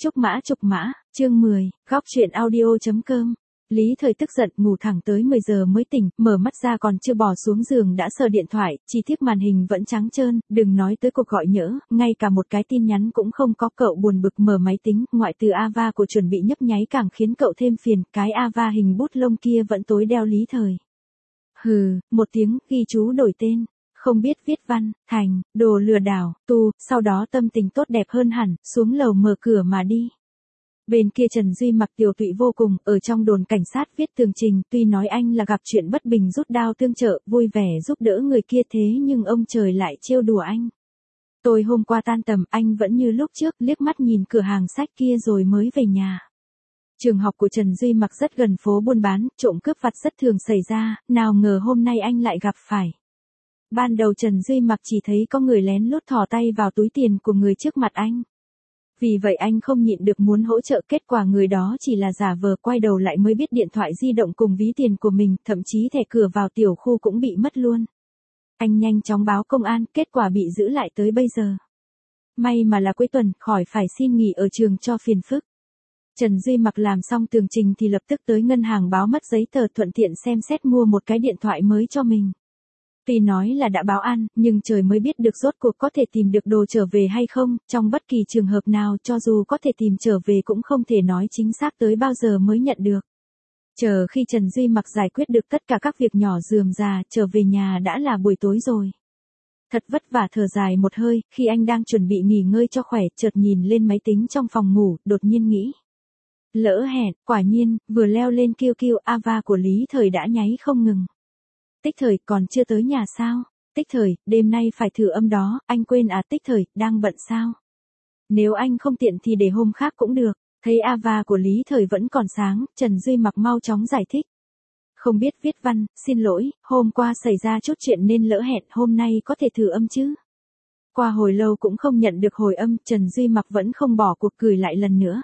Trúc mã, chương 10, góc truyện audio.com. Lý Thời tức giận ngủ thẳng tới 10 giờ mới tỉnh, mở mắt ra còn chưa bò xuống giường đã sờ điện thoại, chi tiết màn hình vẫn trắng trơn, đừng nói tới cuộc gọi nhỡ, ngay cả một cái tin nhắn cũng không có. Cậu buồn bực mở máy tính, ngoại trừ Ava của chuẩn bị nhấp nháy càng khiến cậu thêm phiền, cái Ava hình bút lông kia vẫn tối đeo Lý Thời. Hừ, một tiếng, ghi chú đổi tên. Không biết viết văn, thành, đồ lừa đảo, tu, sau đó tâm tình tốt đẹp hơn hẳn, xuống lầu mở cửa mà đi. Bên kia Trần Duy Mặc tiều tụy vô cùng, ở trong đồn cảnh sát viết tường trình, tuy nói anh là gặp chuyện bất bình rút đao tương trợ, vui vẻ giúp đỡ người kia thế nhưng ông trời lại trêu đùa anh. Tôi hôm qua tan tầm, anh vẫn như lúc trước, liếc mắt nhìn cửa hàng sách kia rồi mới về nhà. Trường học của Trần Duy Mặc rất gần phố buôn bán, trộm cướp vặt rất thường xảy ra, nào ngờ hôm nay anh lại gặp phải. Ban đầu Trần Duy Mặc chỉ thấy có người lén lút thò tay vào túi tiền của người trước mặt anh. Vì vậy anh không nhịn được muốn hỗ trợ, kết quả người đó chỉ là giả vờ, quay đầu lại mới biết điện thoại di động cùng ví tiền của mình, thậm chí thẻ cửa vào tiểu khu cũng bị mất luôn. Anh nhanh chóng báo công an, kết quả bị giữ lại tới bây giờ. May mà là cuối tuần, khỏi phải xin nghỉ ở trường cho phiền phức. Trần Duy Mặc làm xong tường trình thì lập tức tới ngân hàng báo mất giấy tờ, thuận tiện xem xét mua một cái điện thoại mới cho mình. Tuy nói là đã báo ăn, nhưng trời mới biết được rốt cuộc có thể tìm được đồ trở về hay không, trong bất kỳ trường hợp nào cho dù có thể tìm trở về cũng không thể nói chính xác tới bao giờ mới nhận được. Chờ khi Trần Duy Mặc giải quyết được tất cả các việc nhỏ rườm rà, trở về nhà đã là buổi tối rồi. Thật vất vả thở dài một hơi, khi anh đang chuẩn bị nghỉ ngơi cho khỏe, chợt nhìn lên máy tính trong phòng ngủ, đột nhiên nghĩ. Lỡ hẹn, quả nhiên, vừa leo lên QQ Ava của Lý Thời đã nháy không ngừng. Tích Thời, còn chưa tới nhà sao? Tích Thời, đêm nay phải thử âm đó, anh quên à? Tích Thời, đang bận sao? Nếu anh không tiện thì để hôm khác cũng được. Thấy Ava của Lý Thời vẫn còn sáng, Trần Duy Mặc mau chóng giải thích. Không biết viết văn, xin lỗi, hôm qua xảy ra chút chuyện nên lỡ hẹn, hôm nay có thể thử âm chứ? Qua hồi lâu cũng không nhận được hồi âm, Trần Duy Mặc vẫn không bỏ cuộc, gửi lại lần nữa.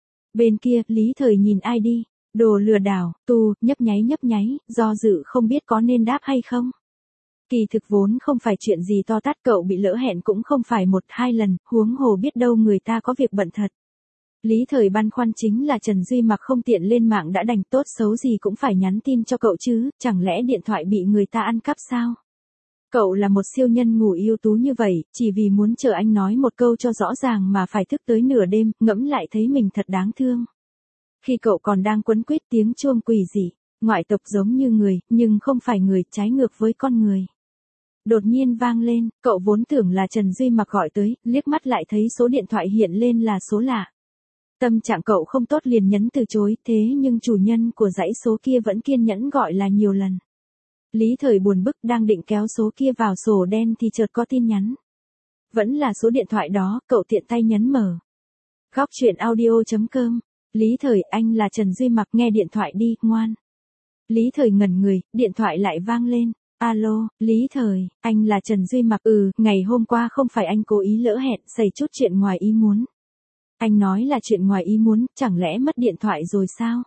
Bên kia, Lý Thời nhìn ID. Đồ lừa đảo, tu, nhấp nháy, do dự không biết có nên đáp hay không. Kỳ thực vốn không phải chuyện gì to tát, cậu bị lỡ hẹn cũng không phải 1-2 lần, huống hồ biết đâu người ta có việc bận thật. Lý Thời băn khoăn chính là Trần Duy Mặc không tiện lên mạng đã đành, tốt xấu gì cũng phải nhắn tin cho cậu chứ, chẳng lẽ điện thoại bị người ta ăn cắp sao? Cậu là một siêu nhân ngủ ưu tú như vậy, chỉ vì muốn chờ anh nói một câu cho rõ ràng mà phải thức tới nửa đêm, ngẫm lại thấy mình thật đáng thương. Khi cậu còn đang quấn quýt tiếng chuông quỷ dị, ngoại tộc giống như người, nhưng không phải người, trái ngược với con người. Đột nhiên vang lên, cậu vốn tưởng là Trần Duy Mặc gọi tới, liếc mắt lại thấy số điện thoại hiện lên là số lạ. Tâm trạng cậu không tốt liền nhấn từ chối, thế nhưng chủ nhân của dãy số kia vẫn kiên nhẫn gọi là nhiều lần. Lý Thời buồn bực đang định kéo số kia vào sổ đen thì chợt có tin nhắn. Vẫn là số điện thoại đó, cậu tiện tay nhấn mở. Góc truyện audio.com. Lý Thời, anh là Trần Duy Mặc, nghe điện thoại đi, ngoan. Lý Thời ngẩn người, điện thoại lại vang lên. Alo, Lý Thời, anh là Trần Duy Mặc, ngày hôm qua không phải anh cố ý lỡ hẹn, xảy chút chuyện ngoài ý muốn. Anh nói là chuyện ngoài ý muốn, chẳng lẽ mất điện thoại rồi sao?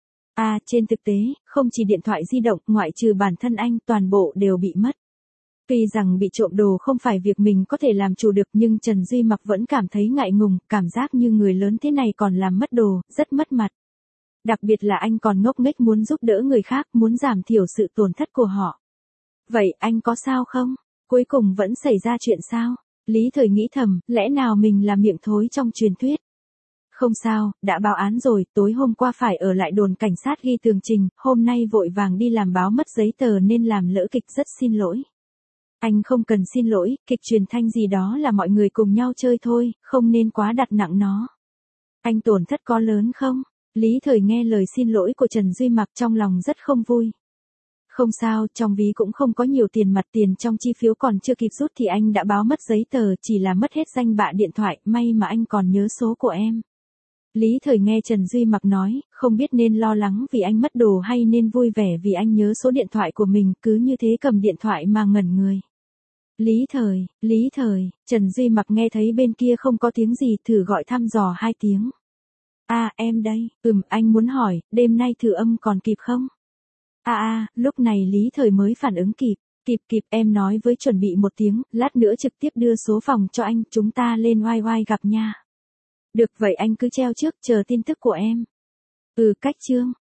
À, trên thực tế, không chỉ điện thoại di động, ngoại trừ bản thân anh, toàn bộ đều bị mất. Tuy rằng bị trộm đồ không phải việc mình có thể làm chủ được, nhưng Trần Duy Mặc vẫn cảm thấy ngại ngùng, cảm giác như người lớn thế này còn làm mất đồ, rất mất mặt. Đặc biệt là anh còn ngốc nghếch muốn giúp đỡ người khác, muốn giảm thiểu sự tổn thất của họ. Vậy anh có sao không? Cuối cùng vẫn xảy ra chuyện sao? Lý Thời nghĩ thầm, lẽ nào mình là miệng thối trong truyền thuyết? Không sao, đã báo án rồi, tối hôm qua phải ở lại đồn cảnh sát ghi tường trình, hôm nay vội vàng đi làm báo mất giấy tờ nên làm lỡ kịch, rất xin lỗi. Anh không cần xin lỗi, kịch truyền thanh gì đó là mọi người cùng nhau chơi thôi, không nên quá đặt nặng nó. Anh tổn thất có lớn không? Lý Thời nghe lời xin lỗi của Trần Duy Mặc trong lòng rất không vui. Không sao, trong ví cũng không có nhiều tiền mặt, tiền trong chi phiếu còn chưa kịp rút thì anh đã báo mất giấy tờ, chỉ là mất hết danh bạ điện thoại, may mà anh còn nhớ số của em. Lý Thời nghe Trần Duy Mặc nói, không biết nên lo lắng vì anh mất đồ hay nên vui vẻ vì anh nhớ số điện thoại của mình, cứ như thế cầm điện thoại mà ngẩn người. Lý Thời, Trần Duy Mặc nghe thấy bên kia không có tiếng gì, thử gọi thăm dò 2 tiếng. À, em đây, anh muốn hỏi, đêm nay thử âm còn kịp không? Lúc này Lý Thời mới phản ứng kịp, kịp, em nói với chuẩn bị 1 tiếng, lát nữa trực tiếp đưa số phòng cho anh, chúng ta lên oai oai gặp nha. Được vậy anh cứ treo trước chờ tin tức của em. Cách chương.